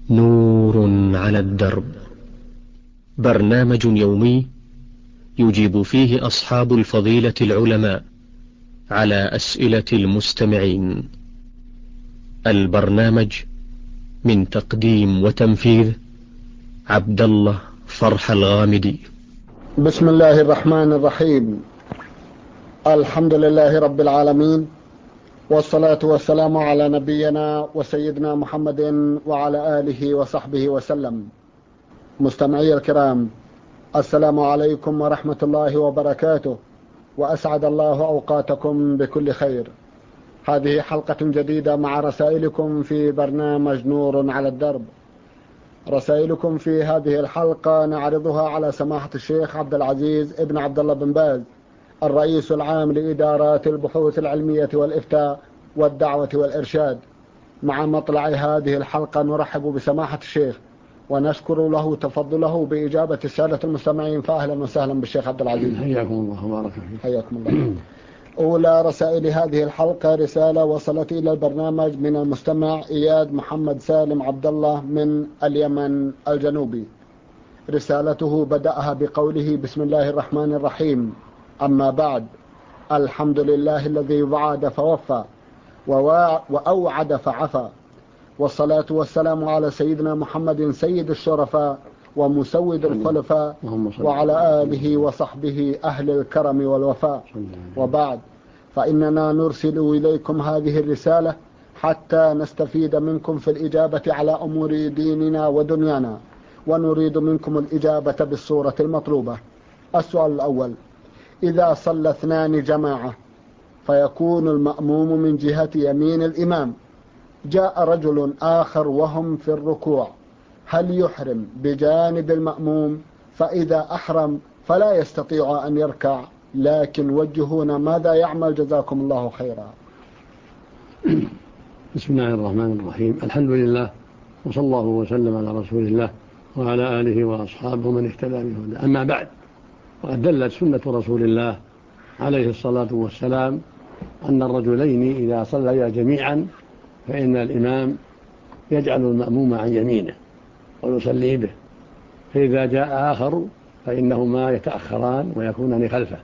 نور على الدرب، برنامج يومي يجيب فيه أصحاب الفضيلة العلماء على أسئلة المستمعين. البرنامج من تقديم وتنفيذ عبد الله فرح الغامدي. بسم الله الرحمن الرحيم. الحمد لله رب العالمين، والصلاة والسلام على نبينا وسيدنا محمد وعلى آله وصحبه وسلم. مستمعي الكرام، السلام عليكم ورحمة الله وبركاته، وأسعد الله أوقاتكم بكل خير. هذه حلقة جديدة مع رسائلكم في برنامج نور على الدرب. رسائلكم في هذه الحلقة نعرضها على سماحة الشيخ عبد العزيز ابن عبد الله بن باز، الرئيس العام لإدارات البحوث العلمية والإفتاء والدعوة والإرشاد. مع مطلع هذه الحلقة نرحب بسماحة الشيخ ونشكر له تفضله بإجابة السادة المستمعين، فأهلا وسهلا بالشيخ عبد العزيز. حياكم الله وبارك فيك. حياكم الله. أولى رسائل هذه الحلقة رسالة وصلت إلى البرنامج من المستمع إياد محمد سالم عبد الله من اليمن الجنوبي. رسالته بدأها بقوله: بسم الله الرحمن الرحيم، أما بعد، الحمد لله الذي وعد فوفى وأوعد فعفى، والصلاة والسلام على سيدنا محمد سيد الشرفاء ومسود الخلفاء وعلى آله وصحبه أهل الكرم والوفاء. وبعد، فإننا نرسل إليكم هذه الرسالة حتى نستفيد منكم في الإجابة على أمور ديننا ودنيانا، ونريد منكم الإجابة بالصورة المطلوبة. السؤال الأول: إذا صلى اثنان جماعة فيكون المأموم من جهة يمين الإمام، جاء رجل آخر وهم في الركوع، هل يحرم بجانب المأموم؟ فإذا أحرم فلا يستطيع أن يركع، لكن وجهونا ماذا يعمل؟ جزاكم الله خيرا. بسم الله الرحمن الرحيم، الحمد لله، وصلى الله وسلم على رسول الله وعلى آله وأصحابه من اهتدى بهداه. أما بعد، وقد دلت سنة رسول الله عليه الصلاة والسلام أن الرجلين إذا صليا جميعا فإن الإمام يجعل المأموم عن يمينه ويصلي به، فإذا جاء آخر فإنهما يتأخران ويكونان خلفه.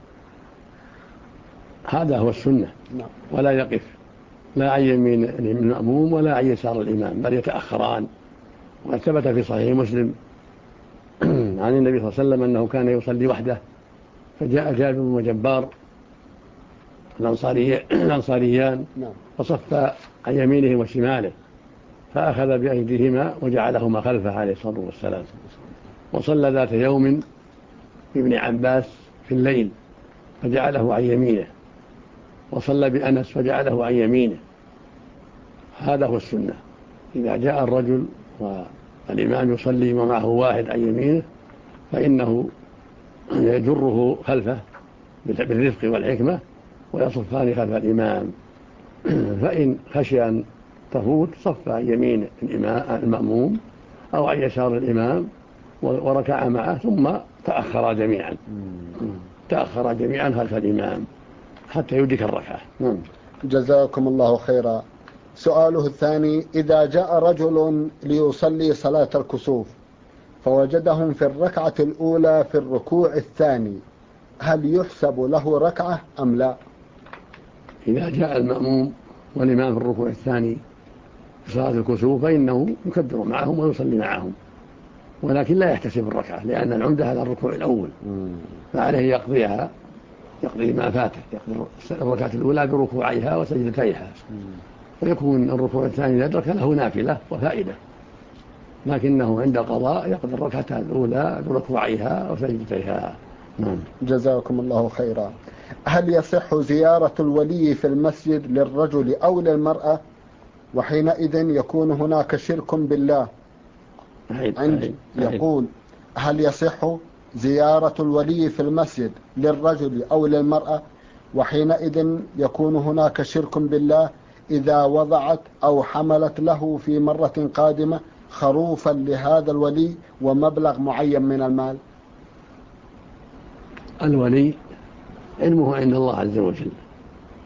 هذا هو السنة، ولا يقف لا عن يمين المأموم ولا عن يسار الإمام، بل يتأخران. وقد ثبت في صحيح مسلم عن النبي صلى الله عليه وسلم أنه كان يصلي وحده، فجاء جابر وجبار الأنصاريان فصف عن يمينه وشماله، فأخذ بأيديهما وجعلهما خلفه عليه الصلاة والسلام. وصلى ذات يوم بابن عباس في الليل فجعله عن يمينه، وصلى بأنس فجعله عن يمينه. هذا هو السنة. إذا جاء الرجل والإمام يصلي ومعه واحد عن يمينه فإنه يجره خلفه بالرفق والحكمة ويصفان خلف الإمام. فإن خشي أن تفوت صف عن يمين المأموم أو عن يسار الإمام وركع معه، ثم تأخر جميعا خلف الإمام حتى يدرك الركعة. جزاكم الله خيرا. سؤاله الثاني: إذا جاء رجل ليصلي صلاة الكسوف فوجدهم في الركعة الأولى في الركوع الثاني، هل يحسب له ركعة أم لا؟ إذا جاء المأموم والإمام في الركوع الثاني في صلاة الكسوف فإنه يكبر معهم ويصلي معهم، ولكن لا يحتسب الركعة، لأن العمدة هذا الركوع الأول، فعليه يقضي ما فاته، يقضي الركعة الأولى بركوعيها وسجدتيها، ويكون الركوع الثاني يدرك له نافلة وفائدة، لكنه عند القضاء يقضي الركعة الأولى بركوعيها وسجدتيها. جزاكم الله خيرا. هل يصح زيارة الولي في المسجد للرجل أو للمرأة، وحينئذ يكون هناك شرك بالله؟ يقول: هل يصح زيارة الولي في المسجد للرجل أو للمرأة، وحينئذ يكون هناك شرك بالله إذا وضعت أو حملت له في مرة قادمة خروفا لهذا الولي ومبلغ معين من المال؟ الولي علمه عند الله عز وجل،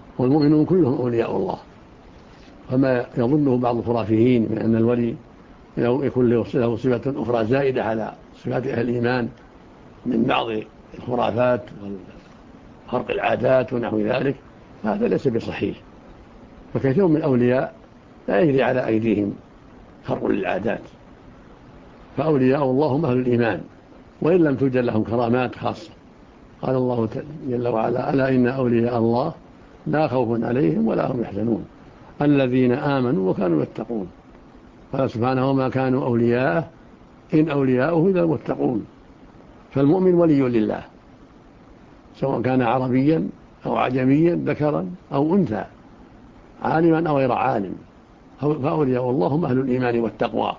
والمؤمنون كلهم أولياء الله، فما يظنه بعض الخرافيين من أن الولي يكون له صفة أخرى زائدة على صفات أهل الإيمان من بعض الخرافات وخرق العادات ونحو ذلك، هذا ليس بصحيح. فكثير من الأولياء لا يجري على أيديهم خرق للعادات، فأولياء الله هم أهل الإيمان وإن لم توجد لهم كرامات خاصة. قال الله جل وعلا: ألا إن أولياء الله لا خوف عليهم ولا هم يحزنون الذين آمنوا وكانوا يتقون. قال سبحانه: وما كانوا أولياءه إن أولياؤه إلا المتقون. فالمؤمن ولي لله سواء كان عربيا أو عجميا، ذكرا أو أنثى، عالما أو غير عالم، فأولياء الله هم أهل الإيمان والتقوى.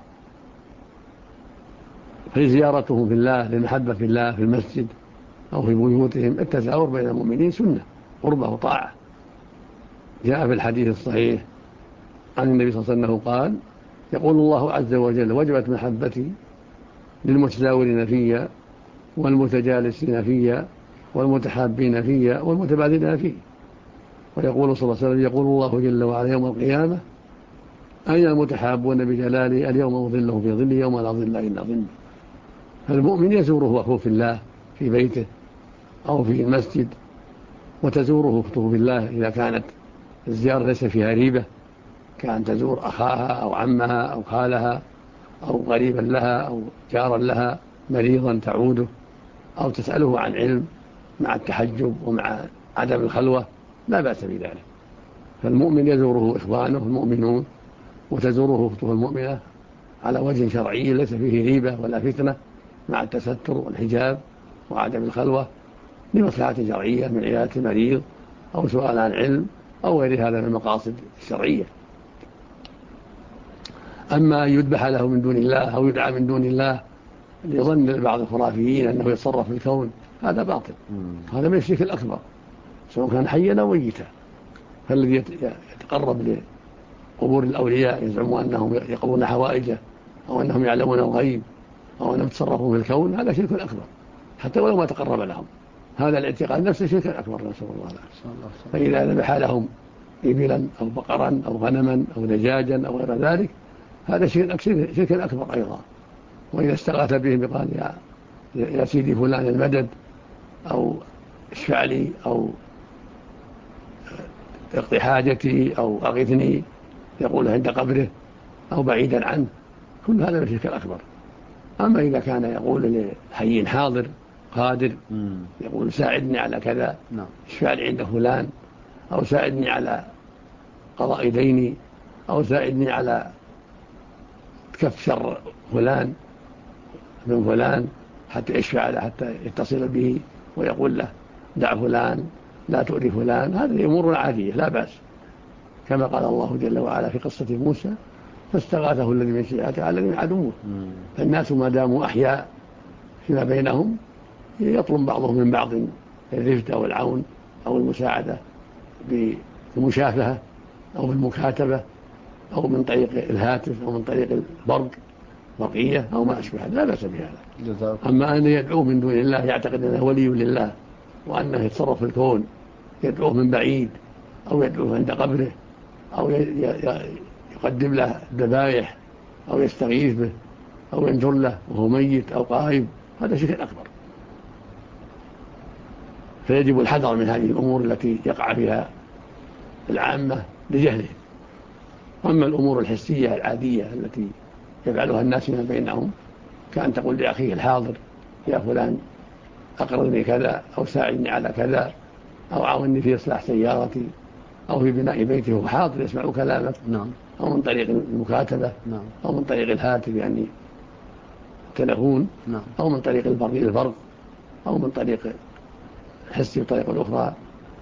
فزيارتهم في الله للمحبة في الله في المسجد أو في بيوتهم، التزاور بين المؤمنين سنة قربة وطاعة. جاء في الحديث الصحيح عن النبي صلى الله عليه وسلم قال: يقول الله عز وجل: وجبت محبتي للمتزاورين فيا والمتجالسين فيا والمتحابين فيا والمتبادلين فيه. ويقول صلى الله عليه وسلم: يقول الله جل وعلا يوم القيامة: أين المتحابون بجلالي اليوم أظله في ظلي يوم لا ظل إلا ظلي. فالمؤمن يزوره أخوه في الله في بيته أو في المسجد، وتزوره أخته في الله إذا كانت الزيارة ليس فيها ريبة، كأن تزور أخاها أو عمها أو خالها أو قريبا لها أو جارا لها مريضا تعوده، أو تسأله عن علم مع التحجب ومع عدم الخلوة، لا بأس بذلك. فالمؤمن يزوره إخوانه المؤمنون، وتزوره أخته المؤمنة على وجه شرعي ليس فيه ريبة ولا فتنة، مع التستر والحجاب وعدم الخلوة لمصلحة شرعية من عيادة المريض أو سؤال عن علم أو غير هذا من المقاصد الشرعية. أما يذبح له من دون الله أو يدعى من دون الله لظن بعض الخرافيين أنه يتصرف في الكون، هذا باطل، هذا من الشرك الأكبر سواء كان حيا أو ميتا. فالذي يتقرب لقبور الأولياء يزعمون أنهم يقضون حوائجه أو أنهم يعلمون الغيب أو أنهم يتصرفون في الكون، هذا شرك أكبر حتى ولو ما تقرب لهم. هذا الاعتقاد نفسه شرك أكبر، نسأل الله العافية. فإذا ذبح لهم إبلا أو بقرا أو غنما أو دجاجا أو غير ذلك، هذا شرك أكبر أيضا. وإذا استغاث بهم بقال يا سيدي فلان المدد أو اشفع لي أو اقضي حاجتي أو أغثني، يقول عند قبره أو بعيدا عنه، كل هذا من الشرك الأكبر. أما إذا كان يقول لحي حاضر قادر، يقول ساعدني على كذا، اشفع لي عند فلان، أو ساعدني على قضاء ديني، أو ساعدني على كف شر فلان من فلان، حتى يشفع له حتى يتصل به ويقول له دع فلان لا تؤذي فلان، هذه أمور عادية لا بأس. كما قال الله جل وعلا في قصة موسى: فاستغاثه الذي من شيعته على الذي من عدوه. فالناس ما داموا أحياء فيما بينهم يطلب بعضهم من بعض الرفد أو العون أو المساعدة بالمشافهة أو بالمكاتبة أو من طريق الهاتف أو من طريق برقية أو ما أشبه، لا بأس بهذا. أما أن يدعوه من دون الله يعتقد أنه ولي لله وأنه يتصرف في الكون، يدعوه من بعيد أو يدعوه عند قبره أو يقدم له ذبائح أو يستغيث به أو ينذر له وهو ميت أو قائم، هذا شرك أكبر. فيجب الحذر من هذه الأمور التي يقع فيها العامة لجهلهم. أما الأمور الحسية العادية التي يفعلها الناس من بينهم، كأن تقول لأخيه الحاضر يا فلان أقرضني كذا أو ساعدني على كذا أو عاوني في إصلاح سيارتي أو في بناء بيته، وهو حاضر يسمع كلامك، أو من طريق المكاتبة، أو من طريق الهاتف يعني التلفون، أو من طريق البرق، أو من طريق الحسي بطريقة الأخرى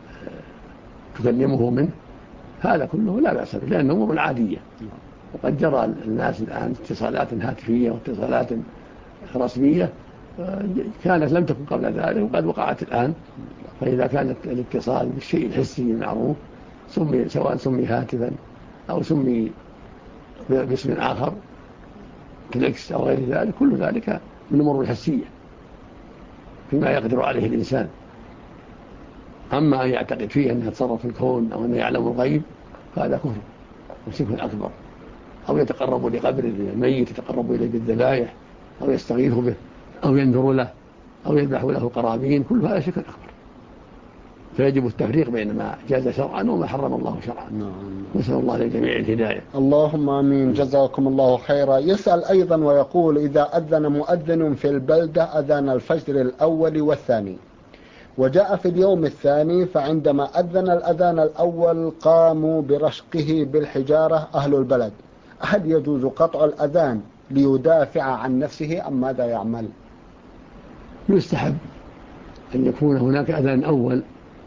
تكلمه منه، هذا كله لا بأس به لأنه أمور عادية. وقد جرى الناس الآن اتصالات هاتفية واتصالات رسمية كانت لم تكن قبل ذلك وقد وقعت الآن. فإذا كانت الاتصال بالشيء الحسي المعروف سواء سمي هاتفا أو سمي باسم آخر كليكس أو غير ذلك، كل ذلك من الأمور الحسية فيما يقدر عليه الإنسان. أما أن يعتقد فيه أنه يتصرف في الكون أو أنه يعلم الغيب، فهذا كفر وشرك أكبر. أو يتقرب لقبر الميت يتقرب إليه بالذبائح أو يستغيث به أو ينذر له أو يذبح له قرابين، كل هذا شرك أكبر. فيجب التفريق بين ما جاز شرعا وما حرم الله شرعا. نسأل الله للجميع الهداية. اللهم آمين. جزاكم الله خيرا. يسأل أيضا ويقول: إذا أذن مؤذن في البلدة أذان الفجر الأول والثاني، وجاء في اليوم الثاني، فعندما أذن الأذان الأول قاموا برشقه بالحجارة أهل البلد، هل يجوز قطع الأذان ليدافع عن نفسه أم ماذا يعمل؟ يستحب أن يكون هناك أذان أول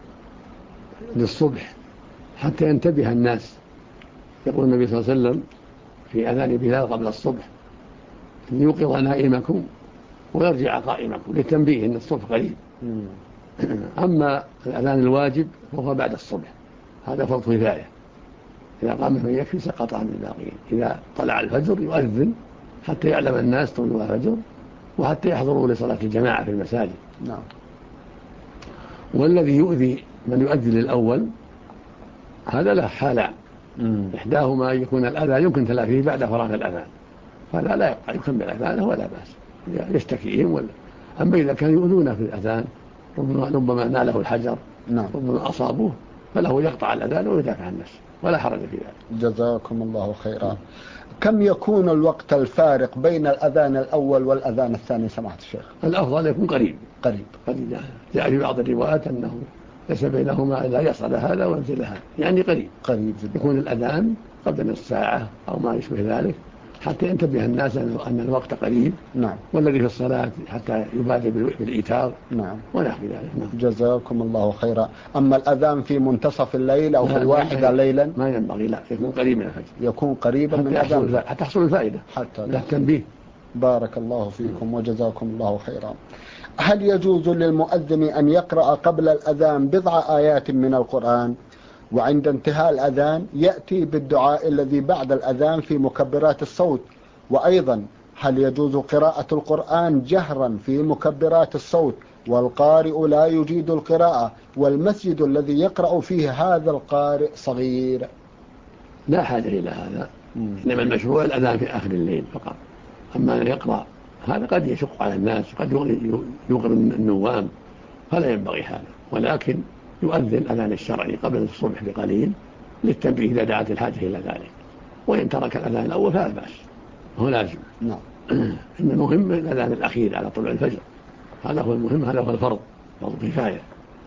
للصبح حتى ينتبه الناس. يقول النبي صلى الله عليه وسلم في أذان بلال قبل الصبح: أن يوقظ نائمكم ويرجع قائمكم، للتنبيه أن الصبح قريب. أما الأذان الواجب فهو بعد الصبح، هذا فرض كفاية، إذا قام من يكفي سقط عن الباقين. إذا طلع الفجر يؤذن حتى يعلم الناس طلوع الفجر وحتى يحضروا لصلاة الجماعة في المساجد. نعم. والذي يؤذي من يؤذن الأول هذا له حالة، إحداهما يكون الأذان يمكن تلافيه بعد فراغ الأذان، فلا لا يبقى يكمل أذانه ولا بأس، يشتكيهم. أما إذا كان يؤذونه في الأذان ربما ناله الحجر، نعم، ربما أصابوه، فله يقطع الأذان ويدافع عن نفسه ولا حرج في ذلك. جزاكم الله خيرا. كم يكون الوقت الفارق بين الأذان الأول والأذان الثاني سماحة الشيخ؟ الأفضل يكون قريب. جاء في بعض الروايات أنه ليس بينهما إلا يصعد هذا وينزل هذا، يعني قريب جدا. يكون الأذان قبل نصف ساعة أو ما يشبه ذلك حتى ينتبه الناس أن الوقت قريب. نعم. والذي في الصلاة حتى يبادر بالإيتار. نعم. ونحو ذلك. نعم. جزاكم الله خيرا. أما الأذان في منتصف الليل أو في الواحدة ليلا ما ينبغي، لا، يكون قريب من الفجر، يكون قريبا من الأذان حتى تحصل الفائدة، حتى لا تنبيه. بارك الله فيكم وجزاكم الله خيرا. هل يجوز للمؤذن أن يقرأ قبل الأذان بضع آيات من القرآن، وعند انتهاء الأذان يأتي بالدعاء الذي بعد الأذان في مكبرات الصوت؟ وأيضا هل يجوز قراءة القرآن جهرا في مكبرات الصوت والقارئ لا يجيد القراءة، والمسجد الذي يقرأ فيه هذا القارئ صغير؟ لا حاجة إلى هذا، إنما المشروع الأذان في آخر الليل فقط. أما أن يقرأ هذا قد يشق على الناس، قد يوقظ النوام، فلا ينبغي هذا، ولكن يؤذن الأذان الشرعي قبل الصبح بقليل للتنبيه إذا دعت الحاجة إلى ذلك. وإن ترك الأذان الأول فلا بأس، هو لازم. نعم. إن المهم الأذان الأخير على طلوع الفجر، هذا هو المهم، هذا هو الفرض، فرض كفاية.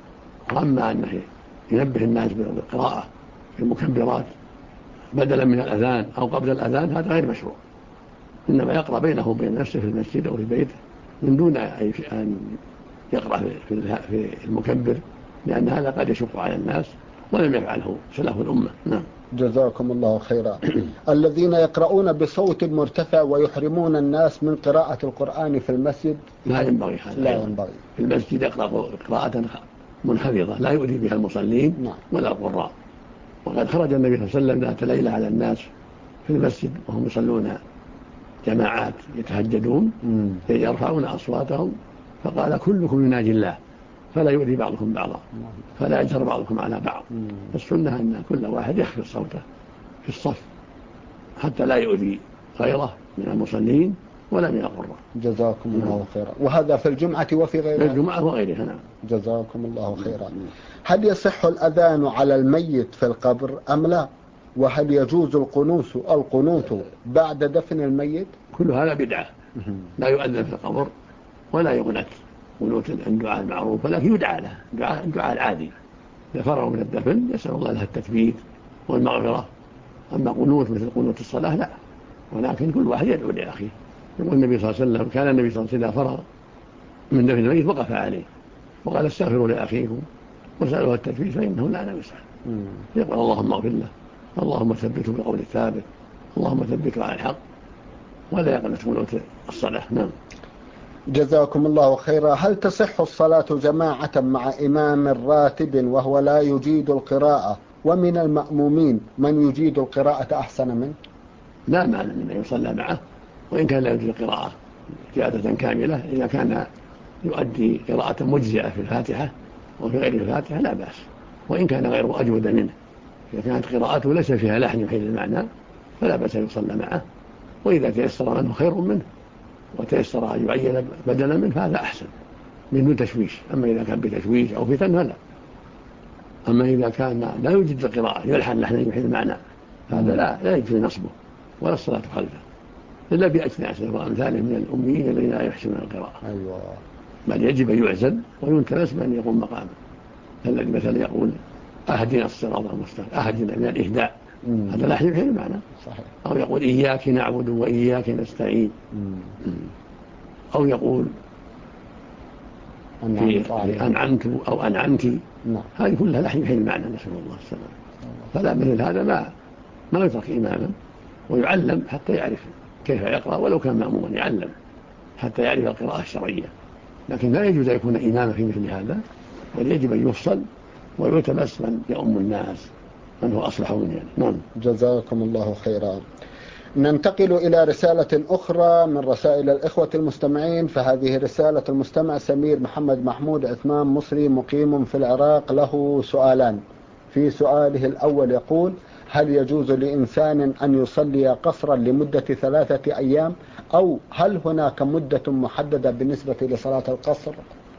وأما أنه ينبه الناس بالقراءة في المكبرات بدلا من الأذان أو قبل الأذان هذا غير مشروع، إنما يقرأ بينه وبين نفسه في المسجد أو في بيته من دون أن يقرأ في المكبر، لأن هذا قد يشق على الناس ولم يفعله سلف الأمة. نعم. جزاكم الله خيرا. الذين يقرؤون بصوت مرتفع ويحرمون الناس من قراءة القرآن في المسجد لا ينبغي هذا. لا ينبغي. في المسجد يقرأ قراءة منخفضة لا يؤذي بها المصلين. نعم. ولا القراء. وقد خرج النبي صلى الله عليه وسلم ذات ليلة على الناس في المسجد وهم يصلون جماعات يتهجدون يرفعون أصواتهم، فقال: كلكم يناجي الله فلا يؤذي بعضكم بعضا فلا يجهر بعضكم على بعض. السنة أن كل واحد يخفض صوته في الصف حتى لا يؤذي غيره من المصلين ولا من القراء. جزاكم الله خيرا. وهذا في الجمعة وفي غيرها؟ في الجمعة وغيرها. نعم. جزاكم الله خيرا. هل يصح الأذان على الميت في القبر أم لا؟ وهل يجوز القنوت بعد دفن الميت؟ كل هذا بدعة. لا يؤذن في القبر ولا يقنت قنوت الدعاء المعروف، ولكن يدعى له الدعاء العادي. إذا فرغوا من الدفن يسأل الله له التثبيت والمغفرة. أما قنوت مثل قنوت الصلاة لا، ولكن كل واحد يدعو لأخيه. يقول النبي صلى الله عليه وسلم: كان النبي صلى الله عليه وسلم فرغ من دفن الميت وقف عليه وقال: استغفروا لأخيكم وسألوه التثبيت فإنه لا أنا يسأل. يقول: اللهم اغفر له، اللهم ثبته بالقول الثابت، اللهم ثبته على الحق، ولا يقنط قنوت الصلاة. نعم. جزاكم الله خيرا. هل تصح الصلاة جماعة مع إمام راتب وهو لا يجيد القراءة، ومن المأمومين من يجيد القراءة أحسن منه؟ لا معنى من يصلى معه، وإن كان لا يجيد القراءة زيادة كاملة، إذا كان يؤدي قراءة مجزئة في الفاتحة وفي غير الفاتحة لا بأس، وإن كان غيره أجود منه. إذا كانت قراءته ليس فيها لحن يحيل المعنى فلا بأس يصلى معه، وإذا تيسر منه خير منه وتيسر أن يعين بدلا منه فهذا أحسن من تشويش. أما إذا كان بتشويش أو فتن فلا. أما إذا كان لا يوجد القراءة يلحن لحنا يحيل المعنى هذا لا يجوز نصبه ولا الصلاة خلفه إلا بأجناسه وأمثاله من الأميين الذين لا يحسنون القراءة. أيوة. بل يجب أن يعزل وينتبس بأن يقوم مقامه، الذي مثلا يقول أهدنا الصراط المستقيم، أهدنا من الإهداء، هذا لا يحيل المعنى. صحيح. أو يقول إياك نعبد وإياك نستعين، أو يقول أنعمت أو أنعمت، هذه كلها لا يحيل المعنى، نسأل الله السلامة. فلا مثل هذا ما يترك إماما ويعلم حتى يعرف كيف يقرأ، ولو كان مأموما يعلم حتى يعرف القراءة الشرعية. لكن لا يجوز أن يكون إماما في مثل هذا، بل يجب أن يفصل ويتبس من يؤم الناس من هو أصلح منه يعني. نعم. جزاكم الله خيرا. ننتقل إلى رسالة أخرى من رسائل الإخوة المستمعين. فهذه رسالة المستمع سمير محمد محمود عثمان مصري مقيم في العراق، له سؤالان. في سؤاله الأول يقول: هل يجوز لإنسان أن يصلي قصرا لمدة 3 أيام، أو هل هناك مدة محددة بالنسبة لصلاة القصر؟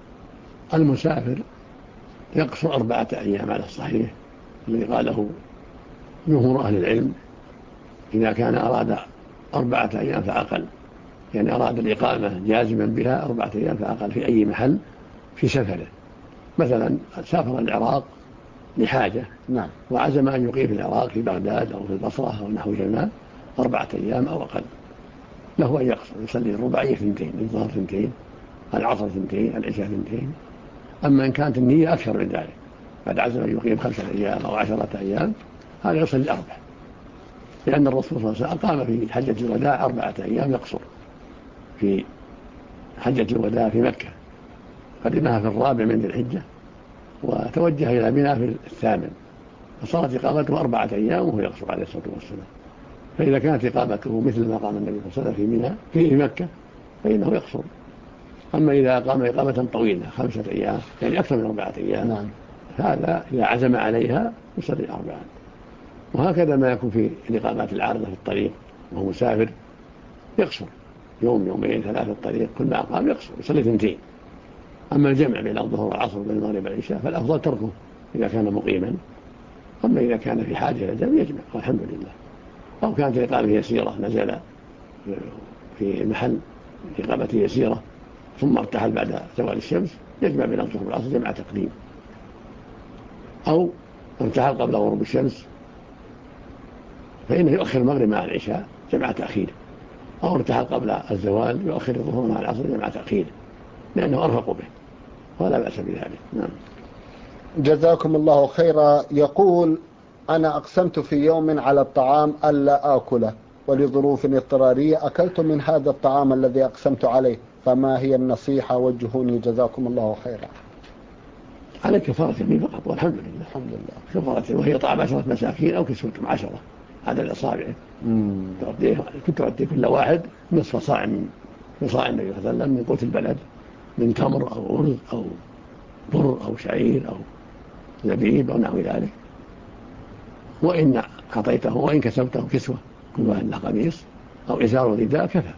المسافر يقصر 4 أيام على الصحيح الذي قاله جمهور أهل العلم، إذا كان أراد 4 أيام فأقل، يعني أراد الإقامة جازما بها 4 أيام فأقل في أي محل في سفره. مثلا سافر العراق لحاجة وعزم أن يقيم في العراق في بغداد أو في البصرة أو نحوهما 4 أيام أو أقل، له أن يقصر يصلي الرباعية 2، الظهر 2، العصر 2، العشاء 2. أما إن كانت النية أكثر من ذلك، بعد عزم أن يقيم 5 أيام أو 10 أيام، هذا يصلي 4، لأن الرسول صلى الله عليه وسلم أقام في حجة الوداع 4 أيام يقصر في حجة الوداع في مكة، قدمها في 4 من ذي الحجة وتوجه إلى منى في 8، فصارت إقامته 4 أيام وهو يقصر عليه الصلاة والسلام. فإذا كانت إقامته مثل ما قام النبي صلى الله عليه وسلم في منى في مكة فإنه يقصر. أما إذا أقام إقامة طويلة 5 أيام يعني أكثر من 4 أيام، هذا إذا عزم عليها يصلي 4. وهكذا ما يكون في الإقامات العارضة في الطريق وهو مسافر يقصر يوم 2 3 في الطريق، كل ما أقام يقصر يصلي 2. أما الجمع بين الظهر والعصر وبين المغرب والعشاء فالأفضل تركه إذا كان مقيما. أما إذا كان في حاجة إلى الجمع يجمع والحمد لله. أو كانت الإقامة يسيرة، نزل في المحل إقامته يسيرة ثم ارتحل بعد زوال الشمس، يجمع بين الظهر والعصر جمع تقديم. أو ارتحل قبل غروب الشمس فإنه يؤخر المغرب مع العشاء جمع تأخير، أو ارتحل قبل الزوال يؤخر الظهر مع العصر جمع تأخير، لأنه أرفق به ولا بأس بذلك. نعم. جزاكم الله خيرا. يقول: أنا أقسمت في يوم على الطعام ألا آكله، ولظروف اضطرارية أكلت من هذا الطعام الذي أقسمت عليه، فما هي النصيحة؟ وجهوني جزاكم الله خيرا. عليك كفارة يمين فقط والحمد لله. الحمد لله. كفارة، وهي طعام 10 مساكين أو كسوتهم 10 عدد الأصابع، كنت تعطي كل واحد نصف صاع من صاع النبي صلى الله عليه وسلم من قوت البلد، من تمر أو أرز أو بر أو شعير أو زبيب أو نحو ذلك. وإن أعطيته وإن كسوته كسوة كل واحد له قميص أو إزار ورداء كفى.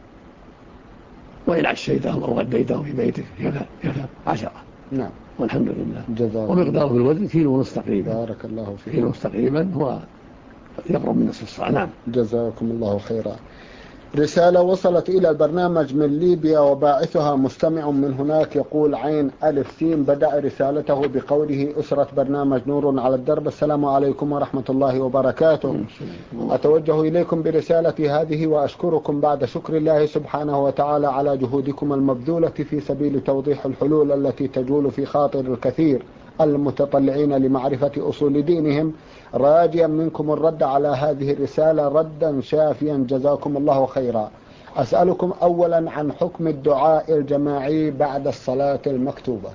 وإن عشيته أو غديته في بيتك كفى 10. نعم والحمد لله. جزاك. ومقداره في الوزن 1.5 كيلو تقريبا. بارك الله فيك. 1.5 كيلو تقريبا هو يقرب من نصف الصاع. نعم. جزاكم الله خيرا. رسالة وصلت إلى البرنامج من ليبيا وباعثها مستمع من هناك، يقول عين ألف سين، بدأ رسالته بقوله: أسرة برنامج نور على الدرب، السلام عليكم ورحمة الله وبركاته. أتوجه إليكم برسالتي هذه وأشكركم بعد شكر الله سبحانه وتعالى على جهودكم المبذولة في سبيل توضيح الحلول التي تجول في خاطر الكثير المتطلعين لمعرفة أصول دينهم، راجيا منكم الرد على هذه الرسالة ردا شافيا جزاكم الله خيرا. أسألكم أولا عن حكم الدعاء الجماعي بعد الصلاة المكتوبة.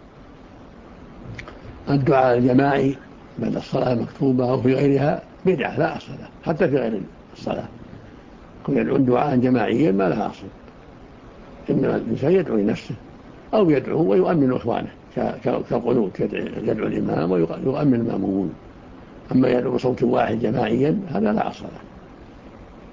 الدعاء الجماعي بعد الصلاة المكتوبة أو في غيرها بدعة لا أصل له، حتى في غير الصلاة كن يدعون دعاء جماعيا ما لها أصل، إنما الإنسان يدعو لنفسه أو يدعو ويؤمن إخوانه كالقنوت، يدعو الإمام ويؤمن المأمومون. أما يدعو بصوت واحد جماعيا هذا لا أصل له،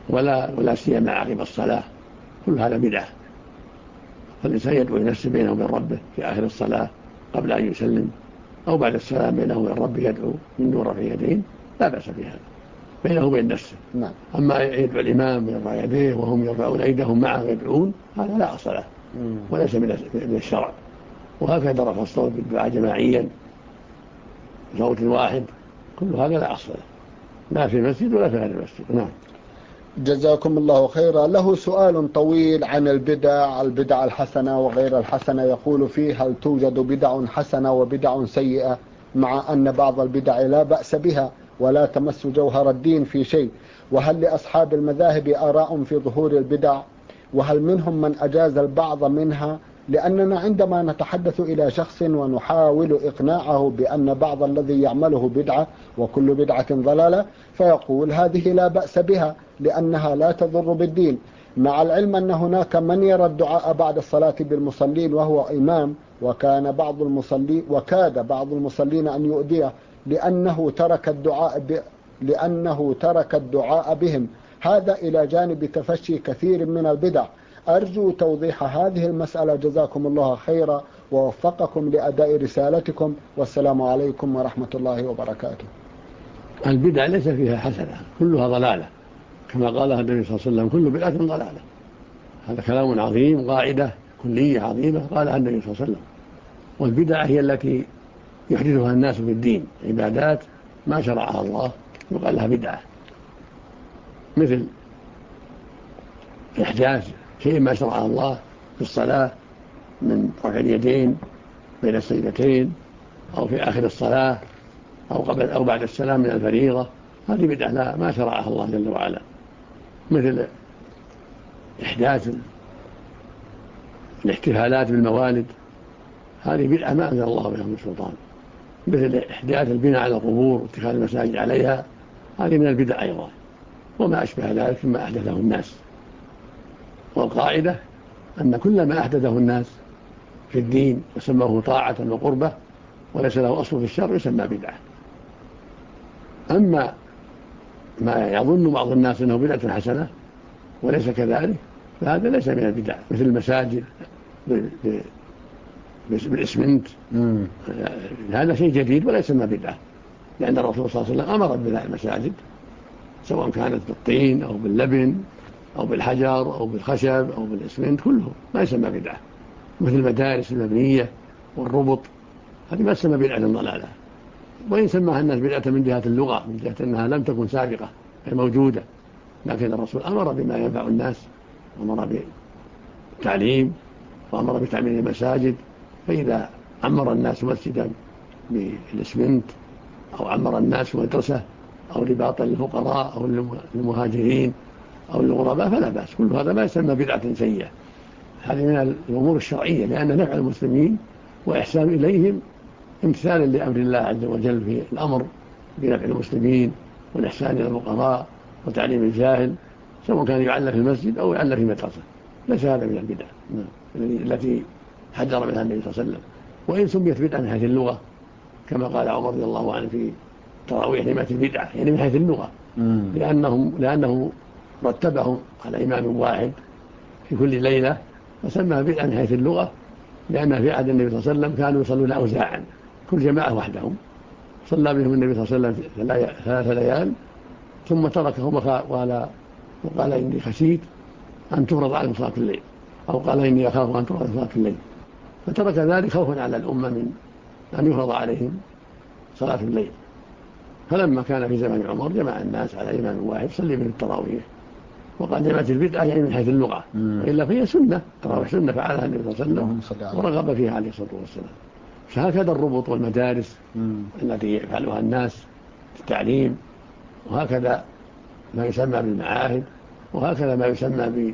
ولا سيما عقب الصلاة، كل هذا بدعة. فالإنسان يدعو لنفسه بينه وبين ربه في آخر الصلاة قبل أن يسلم، أو بعد السلام بينه وبين ربه يدعو من دون رفع يدين، لا بأس بهذا بينه وبين نفسه. أما يدعو الإمام يرفع يديه وهم يرفعون أيديهم معه ويدعون، هذا لا أصل له وليس من الشرع. وهكذا رفع الصوت بالدعاء جماعيا بصوت واحد، كل هذا لا أصل له، لا في المسجد ولا في غير المسجد. نعم. جزاكم الله خيرا. له سؤال طويل عن البدع الحسنة وغير الحسنة، يقول فيه: هل توجد بدع حسنة وبدع سيئة، مع أن بعض البدع لا بأس بها ولا تمس جوهر الدين في شيء؟ وهل لأصحاب المذاهب آراء في ظهور البدع؟ وهل منهم من أجاز البعض منها؟ لأننا عندما نتحدث إلى شخص ونحاول إقناعه بأن بعض الذي يعمله بدعة وكل بدعة ضلالة، فيقول هذه لا بأس بها لأنها لا تضر بالدين، مع العلم أن هناك من يرى الدعاء بعد الصلاة بالمصلين وهو إمام، وكاد بعض المصلين أن يؤذيه لأنه ترك الدعاء بهم. هذا إلى جانب تفشي كثير من البدع. أرجو توضيح هذه المسألة، جزاكم الله خيرا ووفقكم لأداء رسالتكم، والسلام عليكم ورحمة الله وبركاته. البدع ليس فيها حسنة، كلها ضلالة، كما قالها النبي صلى الله عليه وسلم: كل بدعة ضلالة. هذا كلام عظيم، قاعدة كلية عظيمة قالها النبي صلى الله عليه وسلم. والبدع هي التي يحدثها الناس في الدين، عبادات ما شرعها الله يقال لها بدعة، مثل إحداث شيء ما شرعه الله في الصلاة من رفع اليدين بين السجدتين، أو في آخر الصلاة، أو قبل أو بعد السلام من الفريضة، هذه بدعة لا ما شرعها الله جل وعلا. مثل إحداث الاحتفالات بالموالد، هذه بدعة ما أنزل الله بها من سلطان. مثل إحداث البناء على القبور واتخاذ المساجد عليها، هذه من البدع أيضا، وما أشبه ذلك مما أحدثه الناس. والقاعدة أن كل ما أحدثه الناس في الدين وسموه طاعة وقربة وليس له أصل في الشرع يسمى بدعة. أما ما يظن بعض الناس أنه بدعة حسنة وليس كذلك، فهذا ليس من البدع، مثل المساجد بالإسمنت، هذا شيء جديد ولا يسمى بدعة، لأن الرسول صلى الله عليه وسلم أمر ببناء المساجد سواء كانت بالطين أو باللبن أو بالحجر أو بالخشب أو بالإسمنت، كله ما يسمى بدعة. مثل المدارس المبنية والربط، هذه ما تسمى بدعة ضلالة، وإن سماها الناس بدعة من جهة اللغة، من جهة أنها لم تكن سابقة غير موجودة، لكن الرسول أمر بما ينفع الناس، أمر بالتعليم وأمر بتعمير المساجد. فإذا عمر الناس مسجدا بالإسمنت أو عمر الناس مدرسة أو رباطا للفقراء أو للمهاجرين أو للغرباء فلا بأس، كل هذا ما يسمى بدعة سيئة. هذه من الأمور الشرعية، لأن نفع المسلمين وإحسان إليهم امتثالا لأمر الله عز وجل في الأمر بنفع المسلمين والإحسان إلى الفقراء وتعليم الجاهل، سواء كان يعلم في المسجد أو يعلم في مدرسة، ليس هذا من البدع التي حذر منها النبي صلى الله عليه وسلم. وإن سميت بدعة من حيث اللغة كما قال عمر رضي الله عنه في تراويح لمات البدعة، يعني من حيث اللغة، لأنه رتبهم على إمام واحد في كل ليلة، فسمى بدعة من حيث اللغة، لأن في عهد النبي صلى الله عليه وسلم كانوا يصلون أوزاعا، كل جماعة وحدهم، صلى بهم النبي صلى الله عليه وسلم 3 ليال ثم تركهم وقال إني خشيت أن تفرض عليهم صلاة الليل، أو قال إني أخاف أن تفرض صلاة الليل، فترك ذلك خوفا على الأمة من أن يفرض عليهم صلاة الليل. فلما كان في زمن عمر جمع الناس على إمام واحد صلي بهم التراويح، وقال جمعت البدعة يعني من حيث اللغة، وإلا فهي سنة، تراويح سنة فعلها النبي صلى الله عليه وسلم ورغب فيها عليه الصلاة والسلام. فهكذا الربط والمدارس التي يفعلها الناس في التعليم، وهكذا ما يسمى بالمعاهد، وهكذا ما يسمى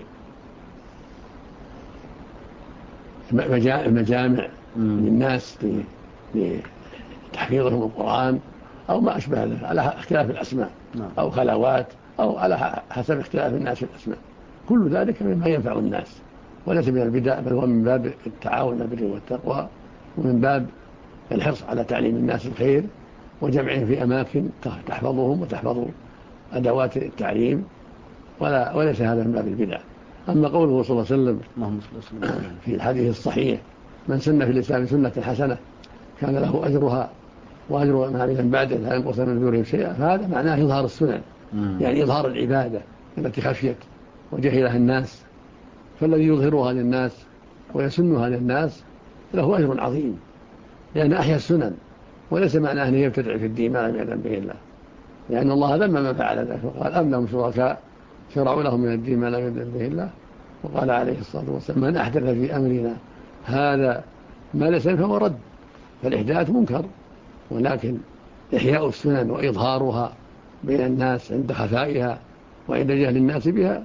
بالمجامع للناس لتحفيظهم القرآن أو ما أشبه ذلك، على اختلاف الأسماء، أو خلوات، أو على حسب اختلاف الناس في الأسماء، كل ذلك مما ينفع الناس وليس من البدع، بل هو من باب التعاون على البر والتقوى، ومن باب الحرص على تعليم الناس الخير وجمعهم في أماكن تحفظهم وتحفظ أدوات التعليم وليس هذا من باب البدع. أما قوله صلى الله عليه وسلم في الحديث الصحيح: من سن في الإسلام سنة حسنة كان له أجرها وأجر من عمل بعده لا ينقص من أجورهم شيئا، فهذا معناه إظهار السنن، يعني إظهار العبادة التي خشيت وجهلها الناس، فالذي يظهرها للناس ويسنها للناس له أجر عظيم، لأن أحيا السنن، وليس معناه أن يبتدع في الدين ما لم يأذن به الله، لأن الله ذم من فعل ذلك وقال: أم لهم شركاء شرعوا لهم من الدين ما لم يأذن به الله. وقال عليه الصلاة والسلام: من أحدث في أمرنا هذا ما ليس فهو رد. فالإحداث منكر، ولكن إحياء السنن وإظهارها بين الناس عند خفائها وعند جهل الناس بها،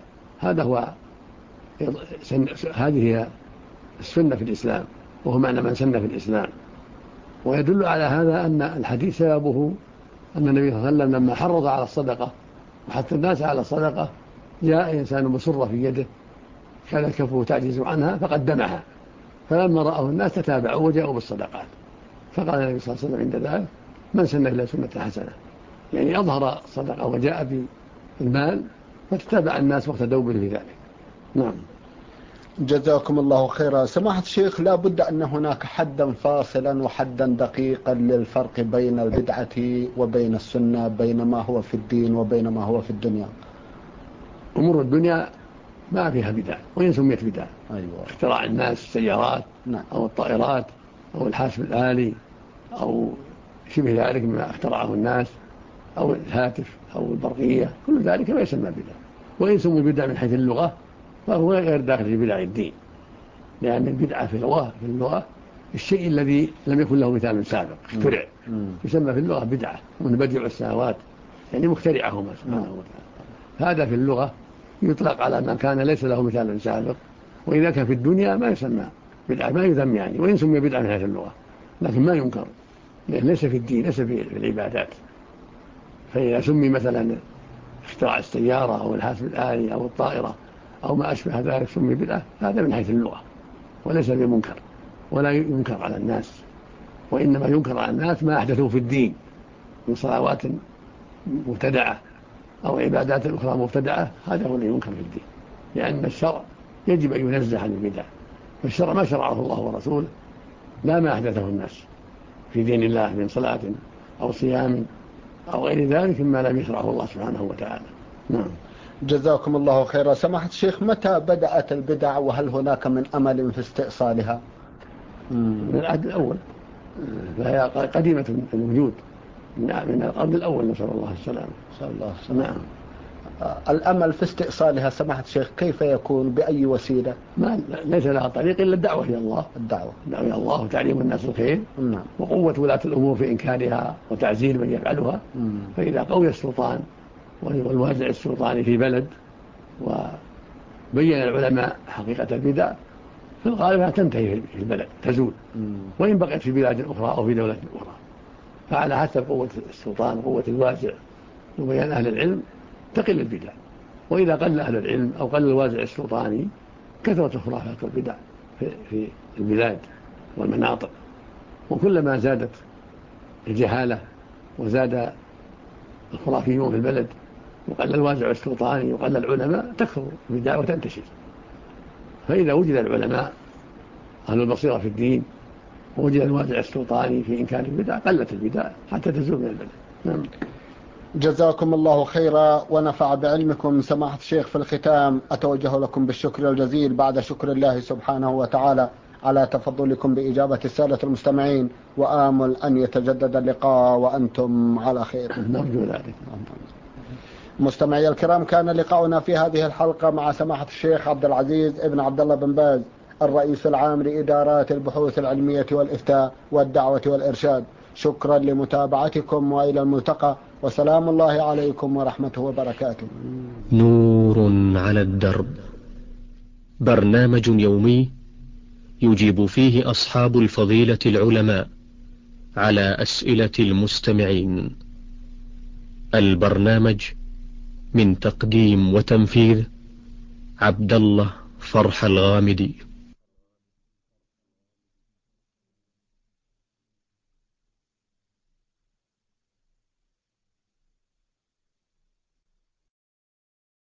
هذه هي السنة في الإسلام، وهو معنى من سن في الإسلام. ويدل على هذا أن الحديث سببه أن النبي صلى الله عليه وسلم لما حرض على الصدقة وحتى الناس على الصدقة، جاء إنسان بصرة في يده كان كفه تعجز عنها فقدمها، فلما رأه الناس تتابعوا وجاءوا بالصدقات، فقال النبي صلى الله عليه وسلم عند ذلك: من سن إلى سنة حسنة، يعني أظهر الصدقة وجاء بالمال فتتابع الناس واقتدوا به ذلك. نعم. جزاكم الله خيرا. سماحة الشيخ، لا بد أن هناك حدا فاصلا وحدا دقيقا للفرق بين البدعة وبين السنة، بين ما هو في الدين وبين ما هو في الدنيا. أمور الدنيا ما فيها بدع، وإن سميت بدع. أيوة. اختراع الناس السيارات، نعم، أو الطائرات أو الحاسب الآلي أو شبه ذلك مما اخترعه الناس، أو الهاتف أو البرقية، كل ذلك ما يسمى بدع. وإن سمي بدع من حيث اللغة فهو غير داخل في بدع الدين، لأن البدعة في اللغة الشيء الذي لم يكن له مثال سابق اخترع، يسمى في اللغة بدعة، من بديع السماوات، يعني مخترعهما سبحانه وتعالى. هذا في اللغة يطلق على ما كان ليس له مثال سابق، وإذا كان في الدنيا ما يسمى بدعة، ما يذم يعني، وإن سمي بدعة من هذه اللغة لكن ما ينكر، لأن ليس في الدين، ليس في العبادات. فإذا سمي مثلا اختراع السيارة أو الحاسب الآلي أو الطائرة أو ما أشبه ذلك سمي بدعة، هذا من حيث اللغة وليس بمنكر، ولا ينكر على الناس، وإنما ينكر على الناس ما أحدثوا في الدين من صلوات مبتدعة أو عبادات أخرى مبتدعة، هذا هو اللي ينكر في الدين، لأن الشرع يجب أن ينزه عن البدع، فالشرع ما شرعه الله ورسوله، لا ما أحدثه الناس في دين الله من صلاة أو صيام أو غير ذلك مما لم يشرعه الله سبحانه وتعالى. نعم. جزاكم الله خيرا. سماحة الشيخ، متى بدأت البدع وهل هناك من أمل في استئصالها؟ من العهد الأول، فهي قديمة الوجود من القرن الأول، نسأل الله السلامة. نعم. الأمل في استئصالها سماحة الشيخ كيف يكون، بأي وسيلة؟ ليس لها طريق إلا الدعوة إلى الله، الدعوة إلى الله وتعليم الناس الخير، نعم، وقوة ولاة الأمور في إنكارها وتعزير من يفعلها. فإذا قوي السلطان والوازع السلطاني في بلد وبين العلماء حقيقة البدع، في الغالب تنتهي في البلد، تزول، وإن بقيت في بلاد أخرى أو في دولة أخرى، فعلى حسب قوة السلطان وقوة الوازع وبيان أهل العلم تقل البدع. وإذا قل أهل العلم أو قل الوازع السلطاني كثرت الخرافات والبدع في البلاد والمناطق، وكلما زادت الجهالة وزاد الخرافيون في البلد وقل الوازع السلطاني وقل العلماء تكثر البدع وتنتشر. فإذا وجد العلماء أهل البصيرة في الدين ووجد الوازع السلطاني في إنكار البدع قلت البدع حتى تزول من البلد. نعم. جزاكم الله خيرا ونفع بعلمكم. سماحة الشيخ، في الختام أتوجه لكم بالشكر الجزيل بعد شكر الله سبحانه وتعالى على تفضلكم بإجابة السادة المستمعين، وآمل أن يتجدد اللقاء وأنتم على خير. نرجو ذلك. مستمعي الكرام، كان لقاؤنا في هذه الحلقة مع سماحة الشيخ عبد العزيز ابن عبد الله بن باز، الرئيس العام لإدارات البحوث العلمية والإفتاء والدعوة والإرشاد. شكرا لمتابعتكم وإلى الملتقى، وسلام الله عليكم ورحمته وبركاته. نور على الدرب، برنامج يومي يجيب فيه أصحاب الفضيلة العلماء على أسئلة المستمعين. البرنامج من تقديم وتنفيذ عبد الله فرح الغامدي.